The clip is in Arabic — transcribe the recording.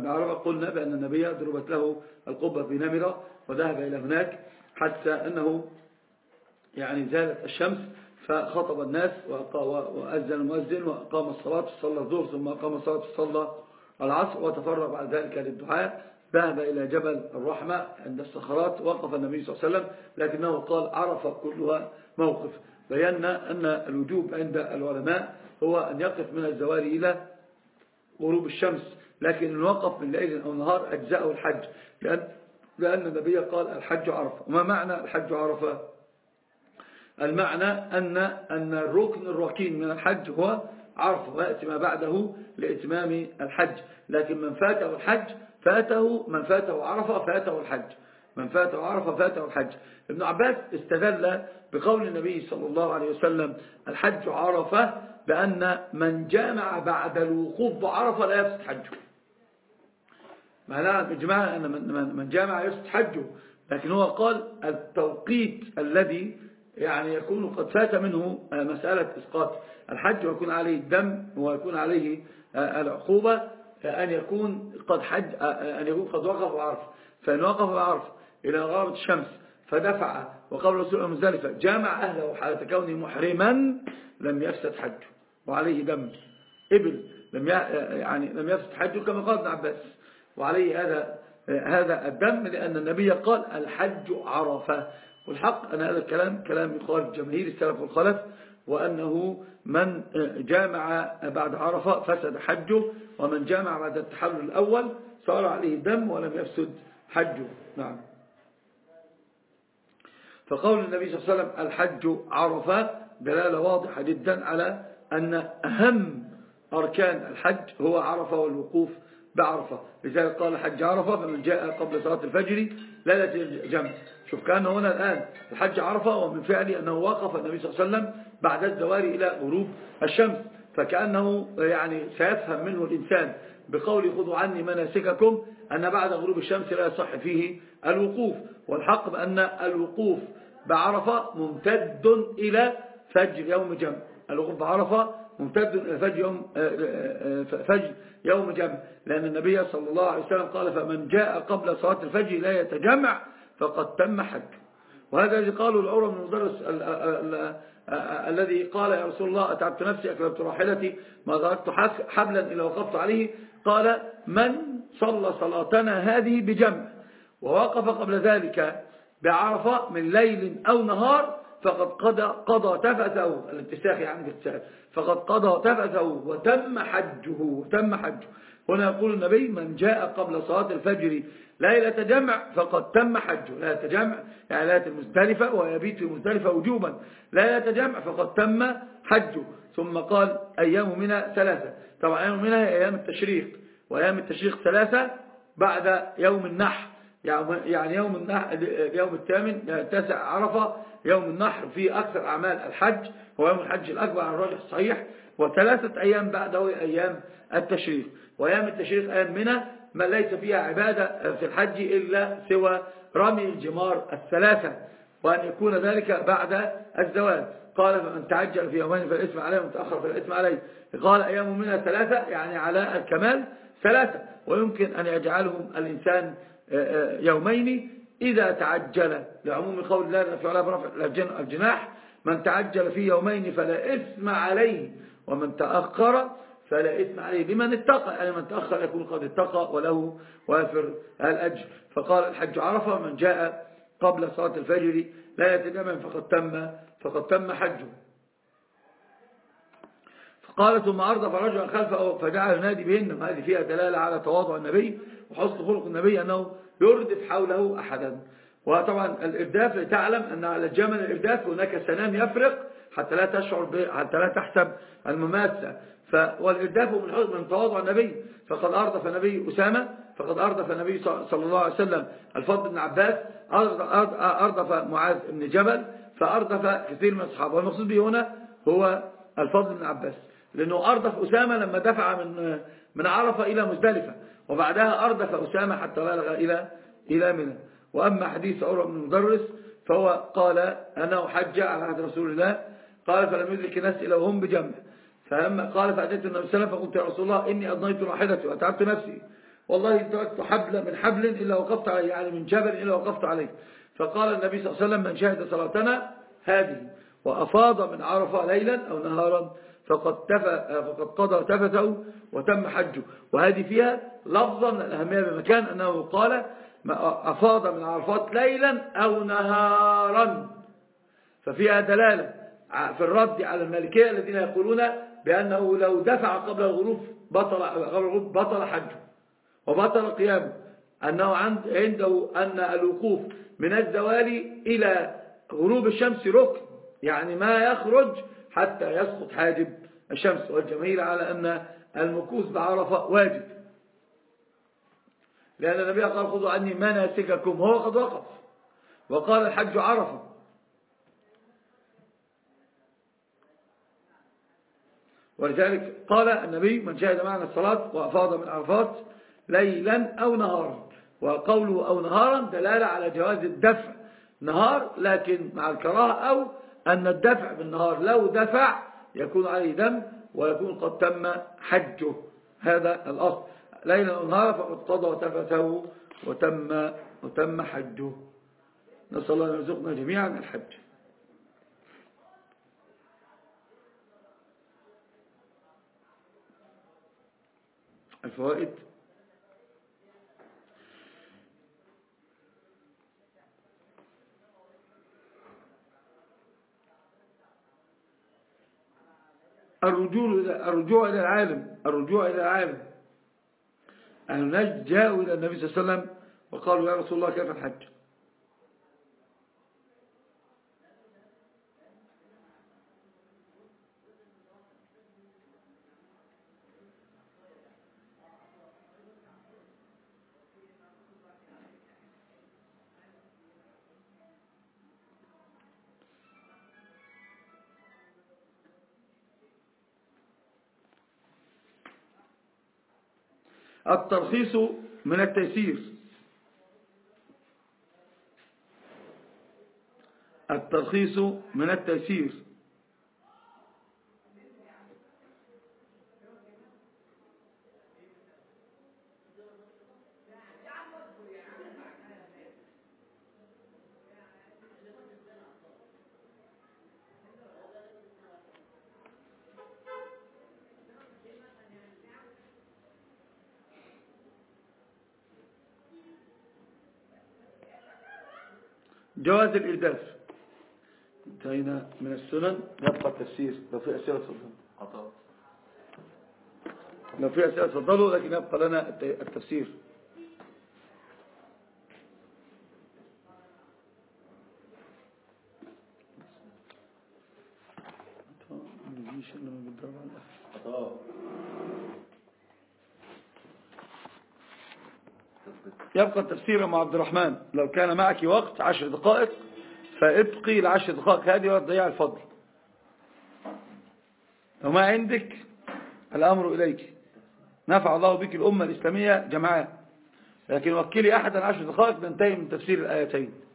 عرفة قلنا بأن النبي ضربت له القبة في نمرة وذهب إلى هناك حتى أنه يعني زالت الشمس فخطب الناس وأذن المؤذن وأقام الصلاة صلى الظهر ثم أقام الصلاة صلى العصر وتفرغ بعد ذلك للدعاء. ذهب إلى جبل الرحمة عند الصخرات وقف النبي صلى الله عليه وسلم لكنه قال عرفة كلها موقف. بينا أن الوجوب عند العلماء هو أن يقف من الزوال إلى غروب الشمس، لكن إن وقف من ليل أو نهار أجزاءه الحج لأن النبي قال الحج عرفة. وما معنى الحج عرفة؟ المعنى أن الركن الركين من الحج هو عرفة ويأتي ما بعده لإتمام الحج. لكن من فاته الحج من فاته عرفة فاته الحج، من فاته عرفة فاته الحج. ابن عباس استدل بقول النبي صلى الله عليه وسلم الحج عرفة بأن من جامع بعد الوقوف بعرفة لا يفسد حجه. معناها إجماع أن من جامع يفسد حجه، لكن هو قال التوقيت الذي يعني يكون قد فات منه مسألة إسقاط الحج ويكون عليه الدم ويكون عليه العقوبة أن يكون قد وقف بعرفة. فإن وقف بعرفة إلى غرابة الشمس فدفع وقبل رسول المزدلفة جامع أهله حالة كونه محرما لم يفسد حجه وعليه دم إبل لم يفسد حجه كما قال ابن عباس، وعليه هذا الدم لأن النبي قال الحج عرفة. والحق أن هذا الكلام كلام يخالف جماهير السلف والخلف، وأنه من جامع بعد عرفة فسد حجه، ومن جامع بعد التحلل الأول صار عليه دم ولم يفسد حجه. نعم. فقول النبي صلى الله عليه وسلم الحج عرفة دلالة واضحة جدا على أن أهم أركان الحج هو عرفة والوقوف بعرفة. لذلك قال الحج عرفة فمن جاء قبل صلاة الفجر ليلة الجمع. شوف كان هنا الآن الحج عرفة ومن فعله أنه وقف النبي صلى الله عليه وسلم بعد الزوال إلى غروب الشمس، فكأنه يعني سيفهم منه الإنسان بقول خذوا عني مناسككم أن بعد غروب الشمس لا يصح فيه الوقوف. والحق بأن الوقوف بعرفة ممتد إلى فجر يوم جمع. الوقوف بعرفة ممتد إلى فجر يوم جمع، لأن النبي صلى الله عليه وسلم قال فمن جاء قبل صلاة الفجر لا يتجمع فقد تم حج. وهذا الذي قاله العروة بن المدرس الذي قال يا رسول الله أتعبت نفسي أكلبت راحلتي ما تركت حبلا إلا وقفت عليه، قال من صلى صلاتنا هذه بجمع ووقف قبل ذلك بعرفة من ليل أو نهار فقد قضى تفثه الانتساخ يعني فقد قضى تفثه وتم حجه. هنا يقول النبي من جاء قبل صلاة الفجر ليلة جمع فقد تم حجه. ليلة جمع يعني ليلة المزدلفة ويبيت في المزدلفة وجوبا. ليلة جمع فقد تم حجه. ثم قال أيام منى 3. طبعا أيام منى هي أيام التشريق، وأيام التشريق 3 بعد يوم النحر، يعني يوم النحر اليوم الثامن 9 عرفة يوم النحر في أكثر أعمال الحج هو يوم الحج الأكبر على الراجح الصحيح، و3 أيام بعده أيام التشريق. وأيام التشريق أيام منى ما ليس فيها عبادة في الحج إلا سوى رمي الجمار 3 وأن يكون ذلك بعد الزوال. قال فمن تعجل في يومين فالإثم عليه ومن تأخر فالإثم عليه. قال أيام منى 3 يعني على الكمال 3، ويمكن أن يجعلهم الإنسان يومين إذا تعجل لعموم قول الله في علاه برفع الجناح من تعجل في يومين فلا إثم عليه ومن تأخر فلا إثم عليه لمن اتقى، يعني من تأخر يكون قد اتقى وله وافر الأجر. فقال الحج عرفة من جاء قبل صلاة الفجر لا يتجمع فقد تم حجه. فقال ثم أردف رجلا خلفه فجعل ينادي بهن. هذه فيها دلالة على تواضع النبي وحسن خلق النبي أنه يردف حوله أحدا. وطبعا الإرداف تعلم أن على الجمل الإرداف هناك سنام يفرق حتى لا تحسب المماسة. والإرداف من تواضع النبي. فقد أردف النبي أسامة، فقد أردف النبي صلى الله عليه وسلم الفضل بن عباس، أردف معاذ بن جبل، فأردف كثير من الصحابة. والمقصود به هنا هو الفضل بن عباس لأنه أردف أسامة لما دفع من عرفة إلى مزدلفة، وبعدها أردف أسامة حتى بلغ إلى منى. وأما حديث عروة بن المدرس فهو قال أنه حج على عهد رسول الله، قال فلم يدرك الناس إلا وهم بجمع. فلما قال فأتيت النبي صلى الله عليه وسلم فقلت يا رسول الله إني أضنيت راحلتي وأتعبت نفسي والله إن تركت حبل من حبل إلا وقفت عليه، يعني من جبل إلا وقفت عليه. فقال النبي صلى الله عليه وسلم: من شهد صلاتنا هذه وأفاض من عرفة ليلا أو نهارا فقد قضى تفته وتم حجه. وهذه فيها لفظا من الأهمية بمكان أنه قال أفاض من عرفات ليلا أو نهارا، ففيها دلالة في الرد على المالكية الذين يقولون بأنه لو دفع قبل الغروب بطل حجه وبطل قيامه، أنه عنده أن الوقوف من الزوال إلى غروب الشمس ركن، يعني ما يخرج حتى يسقط حاجب الشمس. والجماهير على أن المكوث بعرفة واجب، لأن النبي قال: خذوا عني مناسككم، هو قد وقف، وقال: الحج عرفة. ولذلك قال النبي: من شهد معنا الصلاة وأفاض من عرفات ليلا أو نهارا. وقوله أو نهارا دلالة على جواز الدفع نهار، لكن مع الكراهة، أو أن الدفع بالنهار لو دفع يكون عليه دم ويكون قد تم حجه. هذا الأصل: ليلا أو نهارا فقد قضى وتفته وتم حجه. نسأل الله أن يرزقنا جميعا الحج. الفوائد: الرجوع إلى العالم. أهل نجد جاءوا إلى النبي صلى الله عليه وسلم وقالوا: يا رسول الله كيف الحج؟ الترخيص من التيسير. الترخيص من التيسير. جواز الإرداف. انتهينا من السنن، يبقى التفسير. لو في أسئلة تفضلوا. لو في أسئلة تفضلوا، لكن يبقى لنا التفسير. يبقى التفسير مع عبد الرحمن. لو كان معك وقت 10 دقائق فابقي ل10 دقائق هذه وتضيع الفضل. وما عندك الأمر إليك. نفع الله بك الأمة الإسلامية جمعاء، لكن وكلي أحدا 10 دقائق ننتهي من تفسير الآيتين.